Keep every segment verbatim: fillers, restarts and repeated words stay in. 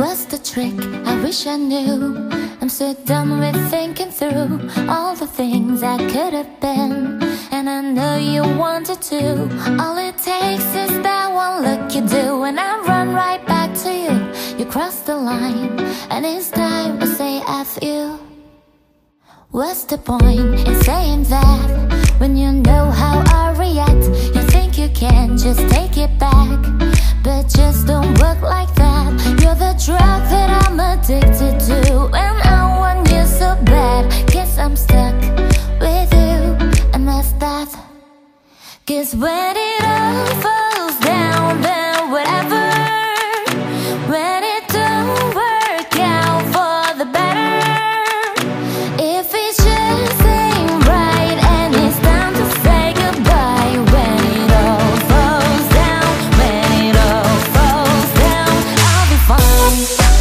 What's the trick? I wish I knew. I'm so done with thinking through all the things I could have been, and I know you wanted to. All it takes is that one look you do, and I run right back to you. You cross the line, and it's time to say F you. What's the point in saying that when you know how I react? You think you can just take it back, but just don't work like that. You're the drug that I'm addicted to, and I want you so bad. Guess I'm stuck with you, and that's that. Cause when it all falls down, then whatever. When it don't work out for the better, if it just ain't right and it's time to say goodbye. When it all falls down, when it all falls down, I'll be fine.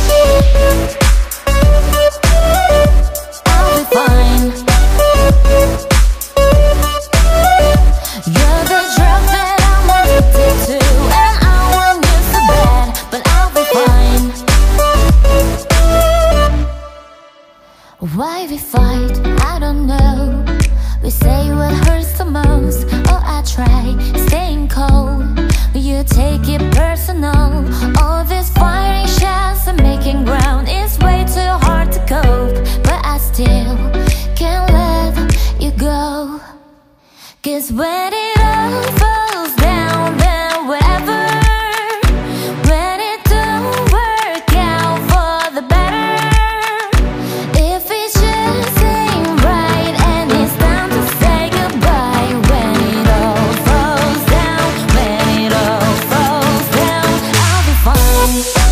I'll be fine. You're the drug that I'm addicted to, and I want you so bad, but I'll be fine. Why we fight, I don't know. We say what hurts the most. Oh, I try staying cold, but you take it personal. All this firing shots and making ground is way too hard to cope, but I still can't let you go. Cause when it all falls down, then whatever. When it don't work out for the better, if it just ain't right and it's time to say goodbye. When it all falls down, when it all falls down, I'll be fine.